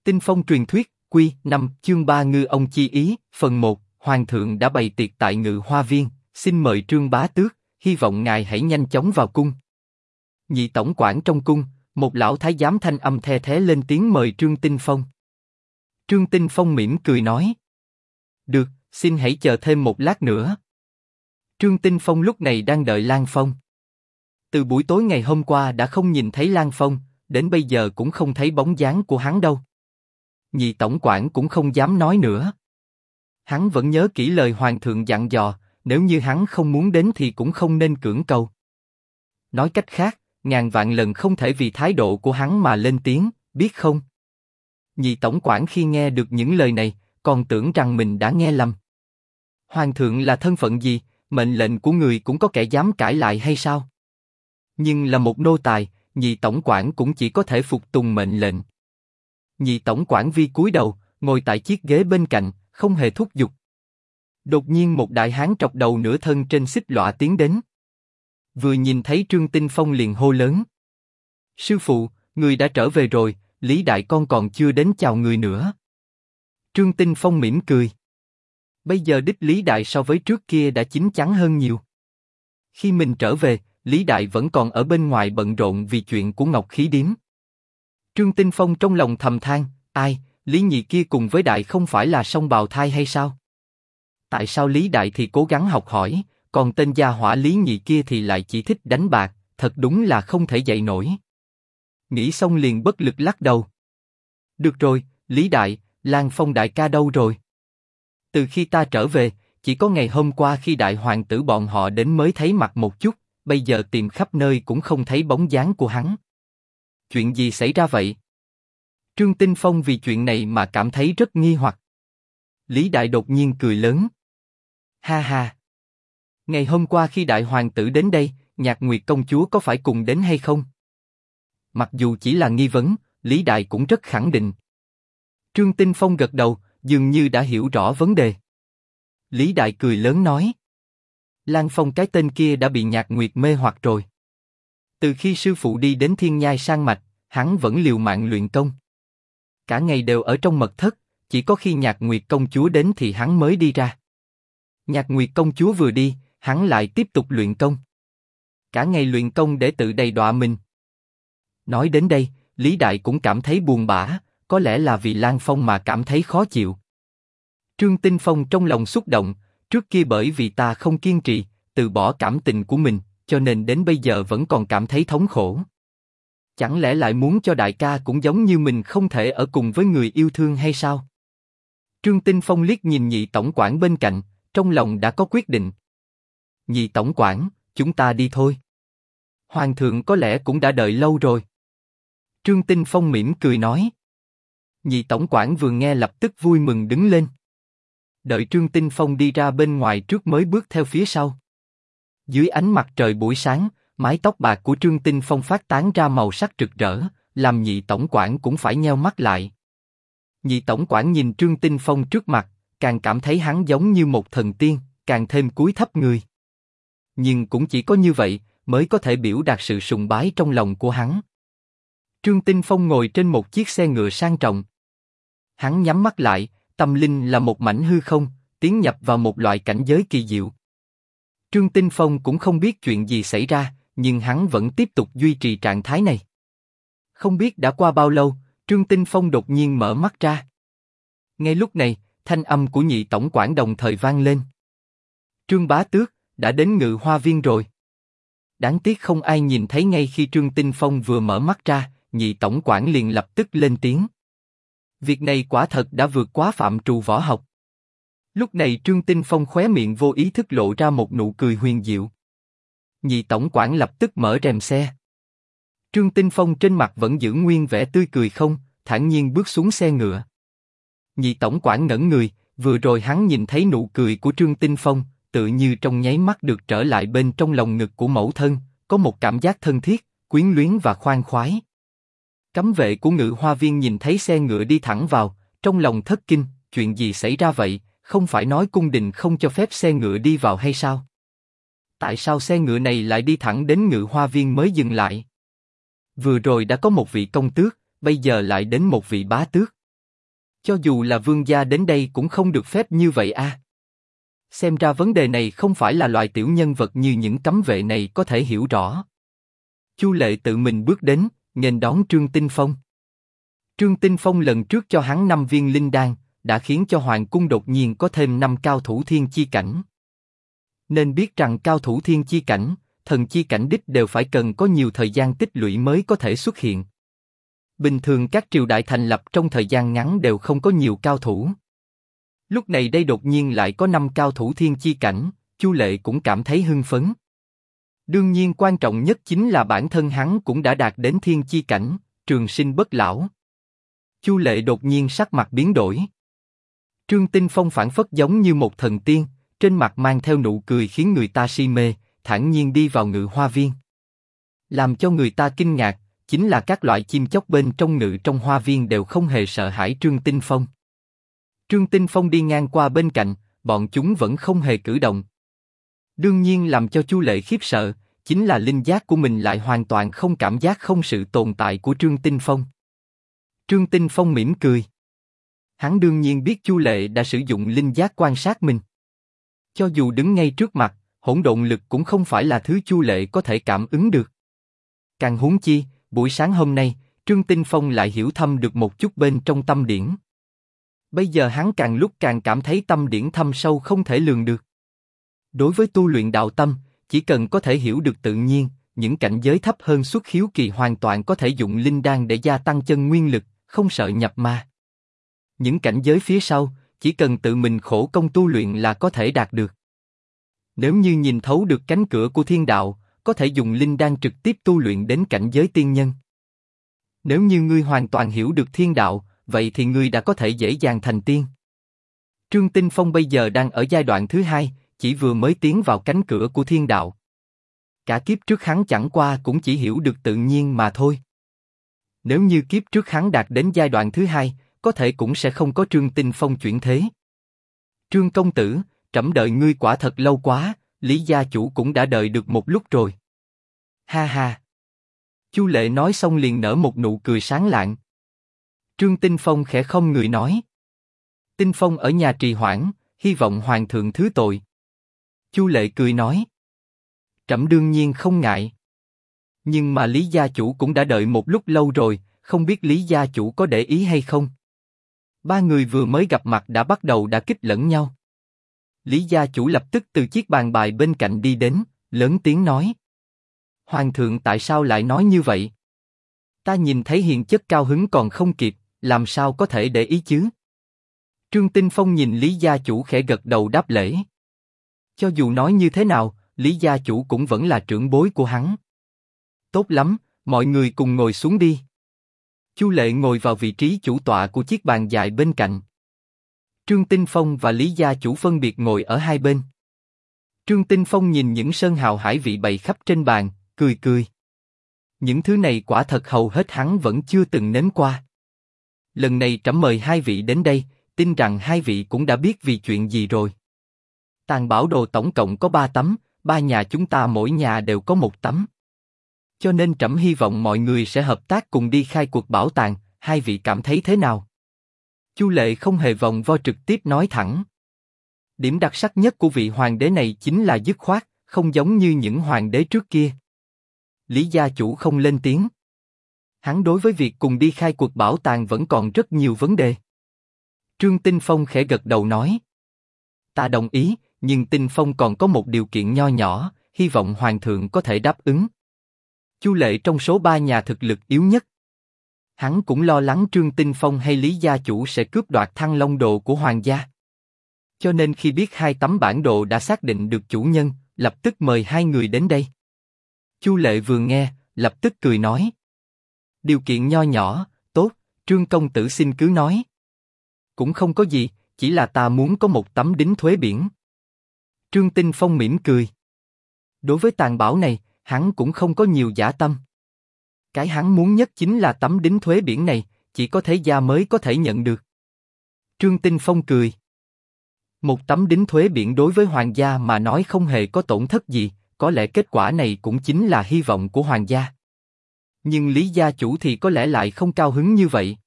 Tinh Phong truyền thuyết, Quy 5, chương 3 Ngư ông chi ý, phần 1, Hoàng thượng đã bày tiệc tại Ngự Hoa Viên, xin mời Trương Bá Tước, hy vọng ngài hãy nhanh chóng vào cung. Nhị tổng quản trong cung, một lão thái giám thanh âm the thé lên tiếng mời Trương Tinh Phong. Trương Tinh Phong mỉm cười nói. Được, xin hãy chờ thêm một lát nữa. Trương Tinh Phong lúc này đang đợi Lan Phong. Từ buổi tối ngày hôm qua đã không nhìn thấy Lan Phong, đến bây giờ cũng không thấy bóng dáng của hắn đâu. Nhị tổng quản cũng không dám nói nữa. Hắn vẫn nhớ kỹ lời hoàng thượng dặn dò, nếu như hắn không muốn đến thì cũng không nên cưỡng cầu. Nói cách khác, ngàn vạn lần không thể vì thái độ của hắn mà lên tiếng, biết không? Nhị tổng quản khi nghe được những lời này, còn tưởng rằng mình đã nghe lầm. Hoàng thượng là thân phận gì, mệnh lệnh của người cũng có kẻ dám cãi lại hay sao? Nhưng là một nô tài, nhị tổng quản cũng chỉ có thể phục tùng mệnh lệnh. Nhị tổng quản vi cúi đầu, ngồi tại chiếc ghế bên cạnh, không hề thúc giục. Đột nhiên một đại hán trọc đầu nửa thân trên xích lọa tiến đến. Vừa nhìn thấy Trương Tinh Phong liền hô lớn. Sư phụ, người đã trở về rồi, Lý đại con còn chưa đến chào người nữa. Trương Tinh Phong mỉm cười. Bây giờ đích Lý đại so với trước kia đã chín chắn hơn nhiều. Khi mình trở về, Lý đại vẫn còn ở bên ngoài bận rộn vì chuyện của Ngọc Khí Điếm. Trương Tinh Phong trong lòng thầm than, ai, Lý nhị kia cùng với đại không phải là song bào thai hay sao? Tại sao Lý đại thì cố gắng học hỏi, còn tên gia hỏa Lý nhị kia thì lại chỉ thích đánh bạc, thật đúng là không thể dạy nổi. Nghĩ xong liền bất lực lắc đầu. Được rồi, Lý đại, Lan Phong đại ca đâu rồi? Từ khi ta trở về, chỉ có ngày hôm qua khi đại hoàng tử bọn họ đến mới thấy mặt một chút, bây giờ tìm khắp nơi cũng không thấy bóng dáng của hắn. Chuyện gì xảy ra vậy? Trương Tinh Phong vì chuyện này mà cảm thấy rất nghi hoặc. Lý đại đột nhiên cười lớn. Ha ha! Ngày hôm qua khi đại hoàng tử đến đây, Nhạc Nguyệt công chúa có phải cùng đến hay không? Mặc dù chỉ là nghi vấn, Lý đại cũng rất khẳng định. Trương Tinh Phong gật đầu, dường như đã hiểu rõ vấn đề. Lý đại cười lớn nói. Lan Phong cái tên kia đã bị Nhạc Nguyệt mê hoặc rồi. Từ khi sư phụ đi đến Thiên Nhai Sang Mạch, hắn vẫn liều mạng luyện công. Cả ngày đều ở trong mật thất, chỉ có khi Nhạc Nguyệt công chúa đến thì hắn mới đi ra. Nhạc Nguyệt công chúa vừa đi, hắn lại tiếp tục luyện công. Cả ngày luyện công để tự đầy đọa mình. Nói đến đây, Lý đại cũng cảm thấy buồn bã, có lẽ là vì Lan Phong mà cảm thấy khó chịu. Trương Tinh Phong trong lòng xúc động, trước kia bởi vì ta không kiên trì, từ bỏ cảm tình của mình, cho nên đến bây giờ vẫn còn cảm thấy thống khổ. Chẳng lẽ lại muốn cho đại ca cũng giống như mình không thể ở cùng với người yêu thương hay sao? Trương Tinh Phong liếc nhìn nhị tổng quản bên cạnh, trong lòng đã có quyết định. Nhị tổng quản, chúng ta đi thôi. Hoàng thượng có lẽ cũng đã đợi lâu rồi. Trương Tinh Phong mỉm cười nói. Nhị tổng quản vừa nghe lập tức vui mừng đứng lên. Đợi Trương Tinh Phong đi ra bên ngoài trước mới bước theo phía sau. Dưới ánh mặt trời buổi sáng, mái tóc bạc của Trương Tinh Phong phát tán ra màu sắc rực rỡ, làm nhị tổng quản cũng phải nheo mắt lại. Nhị tổng quản nhìn Trương Tinh Phong trước mặt, càng cảm thấy hắn giống như một thần tiên, càng thêm cúi thấp người. Nhưng cũng chỉ có như vậy mới có thể biểu đạt sự sùng bái trong lòng của hắn. Trương Tinh Phong ngồi trên một chiếc xe ngựa sang trọng. Hắn nhắm mắt lại, tâm linh là một mảnh hư không, tiến nhập vào một loại cảnh giới kỳ diệu. Trương Tinh Phong cũng không biết chuyện gì xảy ra, nhưng hắn vẫn tiếp tục duy trì trạng thái này. Không biết đã qua bao lâu, Trương Tinh Phong đột nhiên mở mắt ra. Ngay lúc này, thanh âm của nhị tổng quản đồng thời vang lên. Trương Bá Tước, đã đến Ngự Hoa Viên rồi. Đáng tiếc không ai nhìn thấy ngay khi Trương Tinh Phong vừa mở mắt ra, nhị tổng quản liền lập tức lên tiếng. Việc này quả thật đã vượt quá phạm trù võ học. Lúc này Trương Tinh Phong khóe miệng vô ý thức lộ ra một nụ cười huyền diệu. Nhị tổng quản lập tức mở rèm xe. Trương Tinh Phong trên mặt vẫn giữ nguyên vẻ tươi cười không, thản nhiên bước xuống xe ngựa. Nhị tổng quản ngẩn người, vừa rồi hắn nhìn thấy nụ cười của Trương Tinh Phong, tự như trong nháy mắt được trở lại bên trong lòng ngực của mẫu thân, có một cảm giác thân thiết, quyến luyến và khoan khoái. Cấm vệ của Ngự Hoa Viên nhìn thấy xe ngựa đi thẳng vào, trong lòng thất kinh, chuyện gì xảy ra vậy, không phải nói cung đình không cho phép xe ngựa đi vào hay sao? Tại sao xe ngựa này lại đi thẳng đến Ngự Hoa Viên mới dừng lại? Vừa rồi đã có một vị công tước, bây giờ lại đến một vị bá tước. Cho dù là vương gia đến đây cũng không được phép như vậy a. Xem ra vấn đề này không phải là loại tiểu nhân vật như những cấm vệ này có thể hiểu rõ. Chu Lệ tự mình bước đến, nghênh đón Trương Tinh Phong. Trương Tinh Phong lần trước cho hắn 5 viên linh đan, đã khiến cho hoàng cung đột nhiên có thêm 5 cao thủ thiên chi cảnh. Nên biết rằng cao thủ thiên chi cảnh, thần chi cảnh đích đều phải cần có nhiều thời gian tích lũy mới có thể xuất hiện. Bình thường các triều đại thành lập trong thời gian ngắn đều không có nhiều cao thủ. Lúc này đây đột nhiên lại có 5 cao thủ thiên chi cảnh, Chu Lệ cũng cảm thấy hưng phấn. Đương nhiên quan trọng nhất chính là bản thân hắn cũng đã đạt đến thiên chi cảnh, trường sinh bất lão. Chu Lệ đột nhiên sắc mặt biến đổi. Trương Tinh Phong phảng phất giống như một thần tiên, trên mặt mang theo nụ cười khiến người ta si mê, thản nhiên đi vào Ngự Hoa Viên. Làm cho người ta kinh ngạc, chính là các loại chim chóc bên trong ngự trong hoa viên đều không hề sợ hãi Trương Tinh Phong. Trương Tinh Phong đi ngang qua bên cạnh, bọn chúng vẫn không hề cử động. Đương nhiên làm cho Chu Lệ khiếp sợ, chính là linh giác của mình lại hoàn toàn không cảm giác không sự tồn tại của Trương Tinh Phong. Trương Tinh Phong mỉm cười. Hắn đương nhiên biết Chu Lệ đã sử dụng linh giác quan sát mình. Cho dù đứng ngay trước mặt, hỗn độn lực cũng không phải là thứ Chu Lệ có thể cảm ứng được. Càng huống chi, buổi sáng hôm nay, Trương Tinh Phong lại hiểu thâm được một chút bên trong tâm điển. Bây giờ hắn càng lúc càng cảm thấy tâm điển thâm sâu không thể lường được. Đối với tu luyện đạo tâm, chỉ cần có thể hiểu được tự nhiên, những cảnh giới thấp hơn xuất khiếu kỳ hoàn toàn có thể dụng linh đan để gia tăng chân nguyên lực, không sợ nhập ma. Những cảnh giới phía sau, chỉ cần tự mình khổ công tu luyện là có thể đạt được. Nếu như nhìn thấu được cánh cửa của thiên đạo, có thể dùng linh đan trực tiếp tu luyện đến cảnh giới tiên nhân. Nếu như ngươi hoàn toàn hiểu được thiên đạo, vậy thì ngươi đã có thể dễ dàng thành tiên. Trương Tinh Phong bây giờ đang ở giai đoạn thứ 2, chỉ vừa mới tiến vào cánh cửa của thiên đạo. Cả kiếp trước hắn chẳng qua cũng chỉ hiểu được tự nhiên mà thôi. Nếu như kiếp trước hắn đạt đến giai đoạn thứ 2, có thể cũng sẽ không có Trương Tinh Phong chuyển thế. Trương công tử, trẫm đợi ngươi quả thật lâu quá, Lý gia chủ cũng đã đợi được một lúc rồi. Ha ha. Chu Lệ nói xong liền nở một nụ cười sáng lạng. Trương Tinh Phong khẽ không người nói. Tinh Phong ở nhà trì hoãn, hy vọng hoàng thượng thứ tội. Chu Lệ cười nói. Trẫm đương nhiên không ngại. Nhưng mà Lý gia chủ cũng đã đợi một lúc lâu rồi, không biết Lý gia chủ có để ý hay không? Ba người vừa mới gặp mặt đã bắt đầu đả kích lẫn nhau. Lý gia chủ lập tức từ chiếc bàn bài bên cạnh đi đến, lớn tiếng nói. Hoàng thượng tại sao lại nói như vậy? Ta nhìn thấy hiền chất cao hứng còn không kịp, làm sao có thể để ý chứ? Trương Tinh Phong nhìn Lý gia chủ khẽ gật đầu đáp lễ. Cho dù nói như thế nào, Lý gia chủ cũng vẫn là trưởng bối của hắn. Tốt lắm, mọi người cùng ngồi xuống đi. Chu Lệ ngồi vào vị trí chủ tọa của chiếc bàn dài bên cạnh. Trương Tinh Phong và Lý gia chủ phân biệt ngồi ở hai bên. Trương Tinh Phong nhìn những sơn hào hải vị bày khắp trên bàn, cười cười. Những thứ này quả thật hầu hết hắn vẫn chưa từng nếm qua. Lần này trẫm mời hai vị đến đây, tin rằng hai vị cũng đã biết vì chuyện gì rồi. Tàn bảo đồ tổng cộng có 3 tấm, 3 nhà chúng ta mỗi nhà đều có 1 tấm. Cho nên trẫm hy vọng mọi người sẽ hợp tác cùng đi khai cuộc bảo tàng, hai vị cảm thấy thế nào? Chu Lệ không hề vòng vo trực tiếp nói thẳng. Điểm đặc sắc nhất của vị hoàng đế này chính là dứt khoát, không giống như những hoàng đế trước kia. Lý gia chủ không lên tiếng. Hắn đối với việc cùng đi khai cuộc bảo tàng vẫn còn rất nhiều vấn đề. Trương Tinh Phong khẽ gật đầu nói. Ta đồng ý, nhưng Tinh Phong còn có một điều kiện nho nhỏ, hy vọng hoàng thượng có thể đáp ứng. Chu Lệ trong số 3 nhà thực lực yếu nhất. Hắn cũng lo lắng Trương Tinh Phong hay Lý gia chủ sẽ cướp đoạt Thăng Long đồ của hoàng gia. Cho nên khi biết 2 tấm bản đồ đã xác định được chủ nhân, lập tức mời 2 người đến đây. Chu Lệ vừa nghe, lập tức cười nói. Điều kiện nho nhỏ, tốt, Trương công tử xin cứ nói. Cũng không có gì, chỉ là ta muốn có 1 tấm đính thuế biển. Trương Tinh Phong mỉm cười. Đối với tàn bảo này, hắn cũng không có nhiều dã tâm. Cái hắn muốn nhất chính là tấm đính thuế biển này, chỉ có thế gia mới có thể nhận được. Trương Tinh Phong cười. 1 tấm đính thuế biển đối với hoàng gia mà nói không hề có tổn thất gì, có lẽ kết quả này cũng chính là hy vọng của hoàng gia. Nhưng Lý gia chủ thì có lẽ lại không cao hứng như vậy.